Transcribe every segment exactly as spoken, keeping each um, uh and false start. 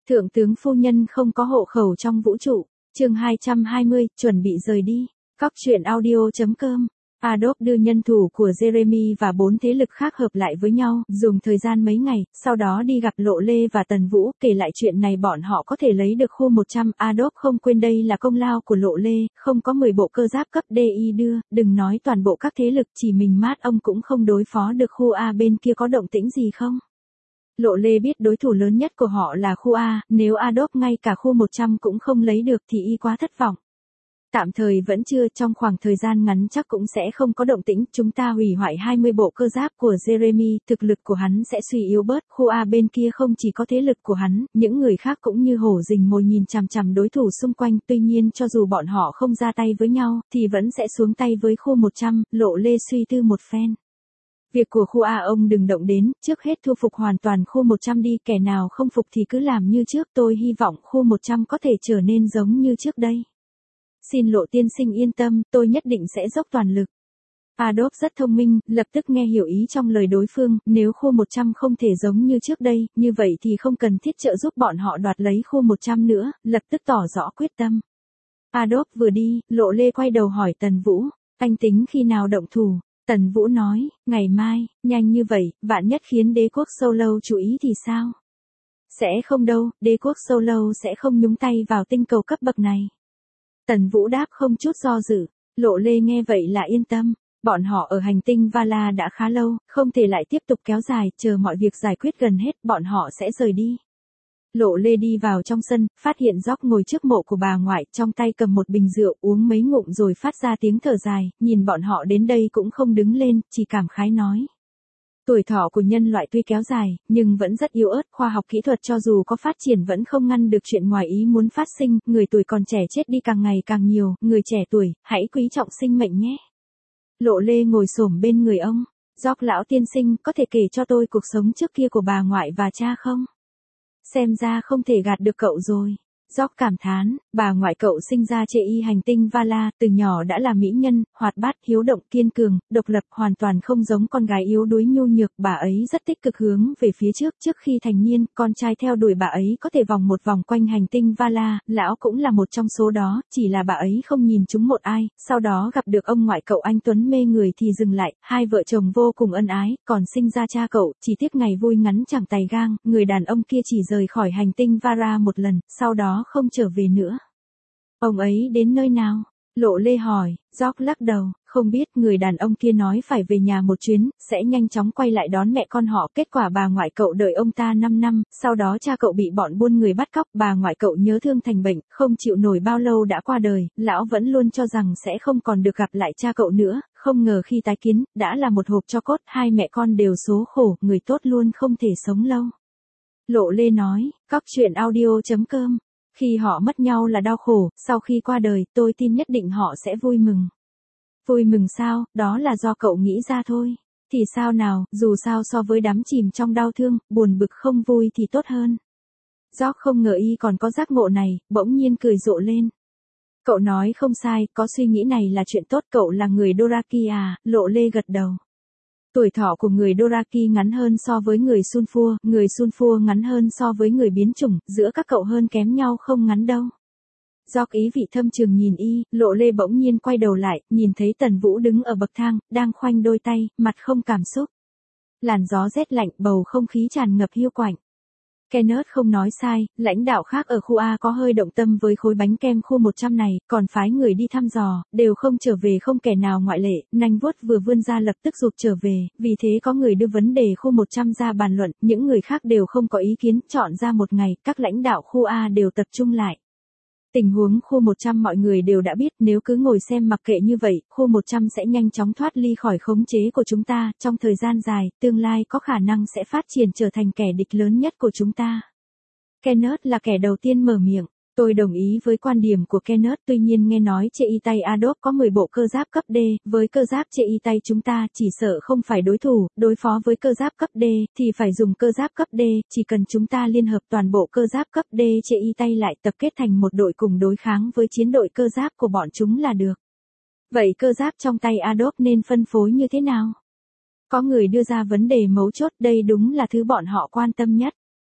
Thượng tướng phu nhân không có hộ khẩu trong vũ trụ. Chương hai trăm hai mươi, chuẩn bị rời đi. Cóc truyện audio chấm com. Adolf đưa nhân thủ của Jeremy và bốn thế lực khác hợp lại với nhau, dùng thời gian mấy ngày, sau đó đi gặp Lộ Lê và Tần Vũ, kể lại chuyện này bọn họ có thể lấy được khu một trăm. Adolf không quên đây là công lao của Lộ Lê, không có mười bộ cơ giáp cấp D I đưa, đừng nói toàn bộ các thế lực, chỉ mình mát ông cũng không đối phó được khu A bên kia có động tĩnh gì không. Lộ Lê biết đối thủ lớn nhất của họ là khu A, nếu Adolf ngay cả khu một trăm cũng không lấy được thì y quá thất vọng. Tạm thời vẫn chưa, trong khoảng thời gian ngắn chắc cũng sẽ không có động tĩnh, chúng ta hủy hoại hai mươi bộ cơ giáp của Jeremy, thực lực của hắn sẽ suy yếu bớt, khu A bên kia không chỉ có thế lực của hắn, những người khác cũng như hổ rình mồi nhìn chằm chằm đối thủ xung quanh, tuy nhiên cho dù bọn họ không ra tay với nhau, thì vẫn sẽ xuống tay với khu một trăm, Lộ Lê suy tư một phen. Việc của khu A ông đừng động đến, trước hết thu phục hoàn toàn khu một trăm đi, kẻ nào không phục thì cứ làm như trước, tôi hy vọng khu một trăm có thể trở nên giống như trước đây. Xin Lộ tiên sinh yên tâm, tôi nhất định sẽ dốc toàn lực. Adolf rất thông minh, lập tức nghe hiểu ý trong lời đối phương, nếu khu một trăm không thể giống như trước đây, như vậy thì không cần thiết trợ giúp bọn họ đoạt lấy khu một trăm nữa, lập tức tỏ rõ quyết tâm. Adolf vừa đi, Lộ Lê quay đầu hỏi Tần Vũ, anh tính khi nào động thủ? Tần Vũ nói, ngày mai, nhanh như vậy, vạn nhất khiến đế quốc Solo chú ý thì sao? Sẽ không đâu, đế quốc Solo sẽ không nhúng tay vào tinh cầu cấp bậc này. Tần Vũ đáp không chút do dự, Lộ Lê nghe vậy là yên tâm, bọn họ ở hành tinh Vala đã khá lâu, không thể lại tiếp tục kéo dài, chờ mọi việc giải quyết gần hết, bọn họ sẽ rời đi. Lộ Lê đi vào trong sân, phát hiện Jock ngồi trước mộ của bà ngoại, trong tay cầm một bình rượu, uống mấy ngụm rồi phát ra tiếng thở dài, nhìn bọn họ đến đây cũng không đứng lên, chỉ cảm khái nói. Tuổi thọ của nhân loại tuy kéo dài, nhưng vẫn rất yếu ớt, khoa học kỹ thuật cho dù có phát triển vẫn không ngăn được chuyện ngoài ý muốn phát sinh, người tuổi còn trẻ chết đi càng ngày càng nhiều, người trẻ tuổi, hãy quý trọng sinh mệnh nhé. Lộ Lê ngồi xổm bên người ông, Jock lão tiên sinh, có thể kể cho tôi cuộc sống trước kia của bà ngoại và cha không? Xem ra không thể gạt được cậu rồi. Jock cảm thán, bà ngoại cậu sinh ra trên y hành tinh Vala, từ nhỏ đã là mỹ nhân, hoạt bát, hiếu động, kiên cường, độc lập, hoàn toàn không giống con gái yếu đuối nhu nhược, bà ấy rất tích cực hướng về phía trước, trước khi thành niên, con trai theo đuổi bà ấy có thể vòng một vòng quanh hành tinh Vala, lão cũng là một trong số đó, chỉ là bà ấy không nhìn trúng một ai, sau đó gặp được ông ngoại cậu anh tuấn mê người thì dừng lại, hai vợ chồng vô cùng ân ái, còn sinh ra cha cậu, chỉ tiếc ngày vui ngắn chẳng tày gang, người đàn ông kia chỉ rời khỏi hành tinh Vala một lần, sau đó không trở về nữa. Ông ấy đến nơi nào? Lộ Lê hỏi, Jock lắc đầu, không biết, người đàn ông kia nói phải về nhà một chuyến, sẽ nhanh chóng quay lại đón mẹ con họ, kết quả bà ngoại cậu đợi ông ta năm năm, sau đó cha cậu bị bọn buôn người bắt cóc, bà ngoại cậu nhớ thương thành bệnh, không chịu nổi bao lâu đã qua đời, lão vẫn luôn cho rằng sẽ không còn được gặp lại cha cậu nữa, không ngờ khi tái kiến, đã là một hộp tro cốt, hai mẹ con đều số khổ, người tốt luôn không thể sống lâu. Lộ Lê nói, cóc truyện audio chấm com. Khi họ mất nhau là đau khổ, sau khi qua đời, tôi tin nhất định họ sẽ vui mừng. Vui mừng sao, đó là do cậu nghĩ ra thôi. Thì sao nào, dù sao so với đắm chìm trong đau thương, buồn bực không vui thì tốt hơn. Jock không ngờ y còn có giác ngộ này, bỗng nhiên cười rộ lên. Cậu nói không sai, có suy nghĩ này là chuyện tốt, cậu là người Doraki à, Lộ Lê gật đầu. Tuổi thọ của người Doraki ngắn hơn so với người Sunfur, người Sunfur ngắn hơn so với người biến chủng, giữa các cậu hơn kém nhau không ngắn đâu. Do ý vị thâm trường nhìn y, Lộ Lê bỗng nhiên quay đầu lại, nhìn thấy Tần Vũ đứng ở bậc thang, đang khoanh đôi tay, mặt không cảm xúc. Làn gió rét lạnh, bầu không khí tràn ngập hiu quạnh. Kenneth không nói sai, lãnh đạo khác ở khu A có hơi động tâm với khối bánh kem khu một trăm này, còn phái người đi thăm dò, đều không trở về, không kẻ nào ngoại lệ, nanh vuốt vừa vươn ra lập tức rụt trở về, vì thế có người đưa vấn đề khu một trăm ra bàn luận, những người khác đều không có ý kiến, chọn ra một ngày, các lãnh đạo khu A đều tập trung lại. Tình huống khu một trăm mọi người đều đã biết, nếu cứ ngồi xem mặc kệ như vậy, khu một trăm sẽ nhanh chóng thoát ly khỏi khống chế của chúng ta, trong thời gian dài, tương lai có khả năng sẽ phát triển trở thành kẻ địch lớn nhất của chúng ta. Kenneth là kẻ đầu tiên mở miệng. Tôi đồng ý với quan điểm của Kenneth, tuy nhiên nghe nói trên y tay Adolf có mười bộ cơ giáp cấp D, với cơ giáp trên y tay chúng ta chỉ sợ không phải đối thủ, đối phó với cơ giáp cấp D thì phải dùng cơ giáp cấp D, chỉ cần chúng ta liên hợp toàn bộ cơ giáp cấp D trên y tay lại tập kết thành một đội cùng đối kháng với chiến đội cơ giáp của bọn chúng là được. Vậy cơ giáp trong tay Adolf nên phân phối như thế nào? Có người đưa ra vấn đề mấu chốt, đây đúng là thứ bọn họ quan tâm nhất.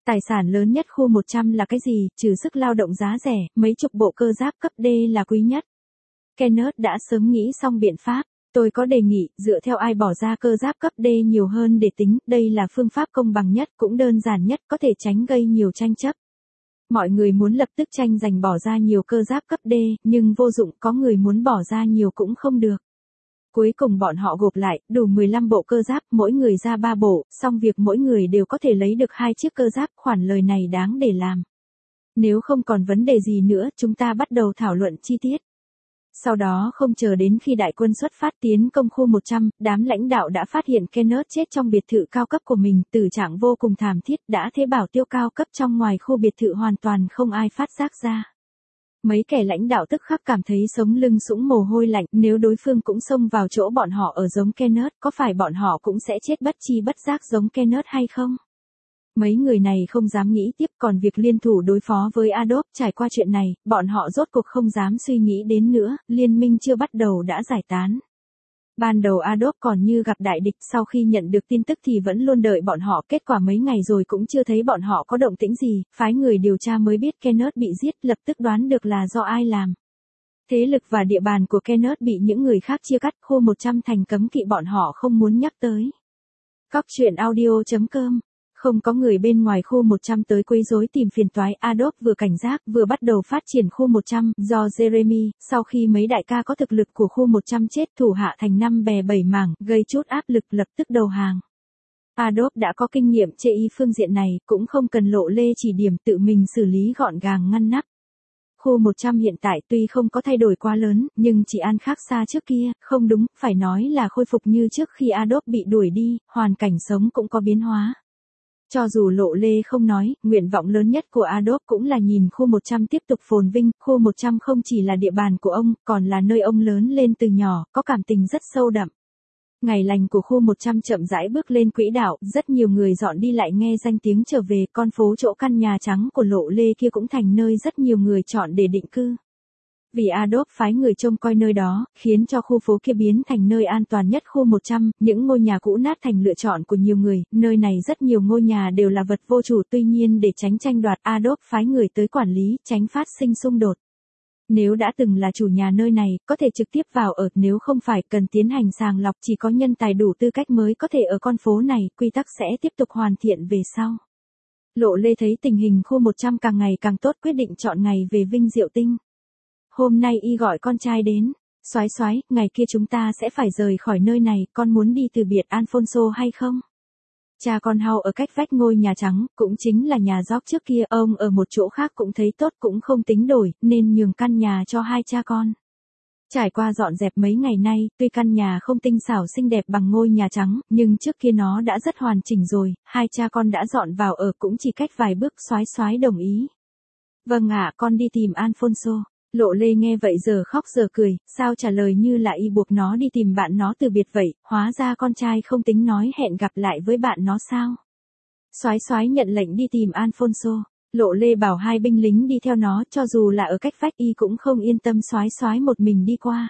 Tài sản lớn nhất khu một trăm là cái gì, trừ sức lao động giá rẻ, mấy chục bộ cơ giáp cấp D là quý nhất. Kenneth đã sớm nghĩ xong biện pháp. Tôi có đề nghị, dựa theo ai bỏ ra cơ giáp cấp D nhiều hơn để tính, đây là phương pháp công bằng nhất, cũng đơn giản nhất, có thể tránh gây nhiều tranh chấp. Mọi người muốn lập tức tranh giành bỏ ra nhiều cơ giáp cấp D, nhưng vô dụng, có người muốn bỏ ra nhiều cũng không được. Cuối cùng bọn họ gộp lại, đủ mười lăm bộ cơ giáp, mỗi người ra ba bộ, xong việc mỗi người đều có thể lấy được hai chiếc cơ giáp, khoản lời này đáng để làm. Nếu không còn vấn đề gì nữa, chúng ta bắt đầu thảo luận chi tiết. Sau đó không chờ đến khi đại quân xuất phát tiến công khu một trăm, đám lãnh đạo đã phát hiện Kenneth chết trong biệt thự cao cấp của mình, tử trạng vô cùng thảm thiết, đã thế bảo tiêu cao cấp trong ngoài khu biệt thự hoàn toàn không ai phát giác ra. Mấy kẻ lãnh đạo tức khắc cảm thấy sống lưng sũng mồ hôi lạnh, nếu đối phương cũng xông vào chỗ bọn họ ở giống Kenneth, có phải bọn họ cũng sẽ chết bất chi bất giác giống Kenneth hay không? Mấy người này không dám nghĩ tiếp, còn việc liên thủ đối phó với Adolf, trải qua chuyện này, bọn họ rốt cuộc không dám suy nghĩ đến nữa, liên minh chưa bắt đầu đã giải tán. Ban đầu Adolf còn như gặp đại địch, sau khi nhận được tin tức thì vẫn luôn đợi bọn họ, kết quả mấy ngày rồi cũng chưa thấy bọn họ có động tĩnh gì, phái người điều tra mới biết Kenneth bị giết, lập tức đoán được là do ai làm. Thế lực và địa bàn của Kenneth bị những người khác chia cắt, khu một trăm thành cấm kỵ bọn họ không muốn nhắc tới. Cóc truyện audio chấm com. Không có người bên ngoài khu một trăm tới quấy rối tìm phiền toái, Adolf vừa cảnh giác vừa bắt đầu phát triển khu một trăm, do Jeremy, sau khi mấy đại ca có thực lực của khu một trăm chết, thủ hạ thành năm bè bảy mảng, gây chút áp lực lập tức đầu hàng. Adolf đã có kinh nghiệm chê y phương diện này, cũng không cần lộ lê chỉ điểm, tự mình xử lý gọn gàng ngăn nắp. Khu một trăm hiện tại tuy không có thay đổi quá lớn, nhưng chỉ ăn khác xa trước kia, không đúng, phải nói là khôi phục như trước khi Adolf bị đuổi đi, hoàn cảnh sống cũng có biến hóa. Cho dù lộ lê không nói, nguyện vọng lớn nhất của Adolf cũng là nhìn khu một trăm tiếp tục phồn vinh, khu một trăm không chỉ là địa bàn của ông, còn là nơi ông lớn lên từ nhỏ, có cảm tình rất sâu đậm. Ngày lành của khu một trăm chậm rãi bước lên quỹ đạo, rất nhiều người dọn đi lại nghe danh tiếng trở về, con phố chỗ căn nhà trắng của lộ lê kia cũng thành nơi rất nhiều người chọn để định cư. Vì Adolf phái người trông coi nơi đó, khiến cho khu phố kia biến thành nơi an toàn nhất khu một trăm, những ngôi nhà cũ nát thành lựa chọn của nhiều người, nơi này rất nhiều ngôi nhà đều là vật vô chủ, tuy nhiên để tránh tranh đoạt, Adolf phái người tới quản lý, tránh phát sinh xung đột. Nếu đã từng là chủ nhà nơi này, có thể trực tiếp vào ở, nếu không phải, cần tiến hành sàng lọc, chỉ có nhân tài đủ tư cách mới có thể ở con phố này, quy tắc sẽ tiếp tục hoàn thiện về sau. Lộ lê thấy tình hình khu một trăm càng ngày càng tốt, quyết định chọn ngày về Vinh Diệu Tinh. Hôm nay y gọi con trai đến, soái soái, ngày kia chúng ta sẽ phải rời khỏi nơi này, con muốn đi từ biệt Alfonso hay không? Cha con Hao ở cách vách ngôi nhà trắng, cũng chính là nhà George trước kia, ông ở một chỗ khác cũng thấy tốt, cũng không tính đổi, nên nhường căn nhà cho hai cha con. Trải qua dọn dẹp mấy ngày nay, tuy căn nhà không tinh xảo xinh đẹp bằng ngôi nhà trắng, nhưng trước kia nó đã rất hoàn chỉnh rồi, hai cha con đã dọn vào ở cũng chỉ cách vài bước, soái soái đồng ý. Vâng ạ, con đi tìm Alfonso. Lộ lê nghe vậy giờ khóc giờ cười, sao trả lời như là y buộc nó đi tìm bạn nó từ biệt vậy, hóa ra con trai không tính nói hẹn gặp lại với bạn nó sao. Soái soái nhận lệnh đi tìm Alfonso, lộ lê bảo hai binh lính đi theo nó, cho dù là ở cách vách y cũng không yên tâm soái soái một mình đi qua.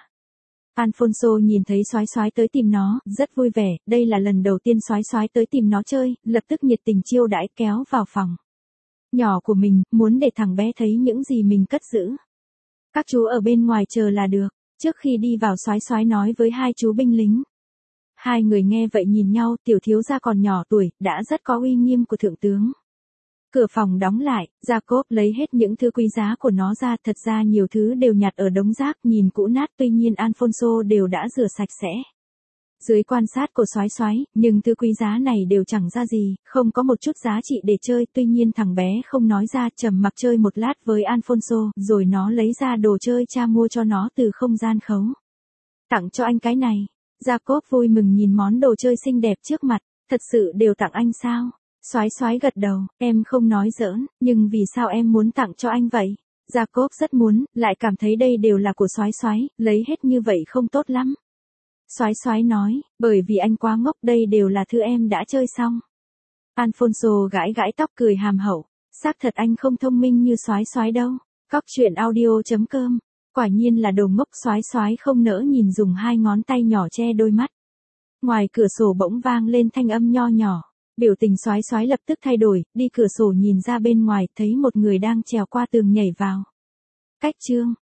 Alfonso nhìn thấy soái soái tới tìm nó, rất vui vẻ, đây là lần đầu tiên soái soái tới tìm nó chơi, lập tức nhiệt tình chiêu đãi kéo vào phòng nhỏ của mình, muốn để thằng bé thấy những gì mình cất giữ. Các chú ở bên ngoài chờ là được. Trước khi đi vào soái soái nói với hai chú binh lính. Hai người nghe vậy nhìn nhau, tiểu thiếu gia còn nhỏ tuổi, đã rất có uy nghiêm của thượng tướng. Cửa phòng đóng lại, Jacob lấy hết những thứ quý giá của nó ra, thật ra nhiều thứ đều nhặt ở đống rác, nhìn cũ nát, tuy nhiên Alfonso đều đã rửa sạch sẽ. Dưới quan sát của soái soái, nhưng thứ quý giá này đều chẳng ra gì, không có một chút giá trị để chơi, tuy nhiên thằng bé không nói ra, trầm mặc chơi một lát với Alfonso, rồi nó lấy ra đồ chơi cha mua cho nó từ không gian khấu. Tặng cho anh cái này. Jacob vui mừng nhìn món đồ chơi xinh đẹp trước mặt, thật sự đều tặng anh sao? Soái soái gật đầu, em không nói giỡn, nhưng vì sao em muốn tặng cho anh vậy? Jacob rất muốn, lại cảm thấy đây đều là của soái soái, lấy hết như vậy không tốt lắm. Soái soái nói, bởi vì anh quá ngốc, đây đều là thứ em đã chơi xong. Alfonso gãi gãi tóc cười hàm hậu, xác thật anh không thông minh như soái soái đâu. Cóc truyện audio chấm com, quả nhiên là đồ ngốc. Soái soái không nỡ nhìn, dùng hai ngón tay nhỏ che đôi mắt. Ngoài cửa sổ bỗng vang lên thanh âm nho nhỏ, Biểu tình xoái xoái lập tức thay đổi, đi cửa sổ nhìn ra bên ngoài, thấy một người đang trèo qua tường nhảy vào. Cách chương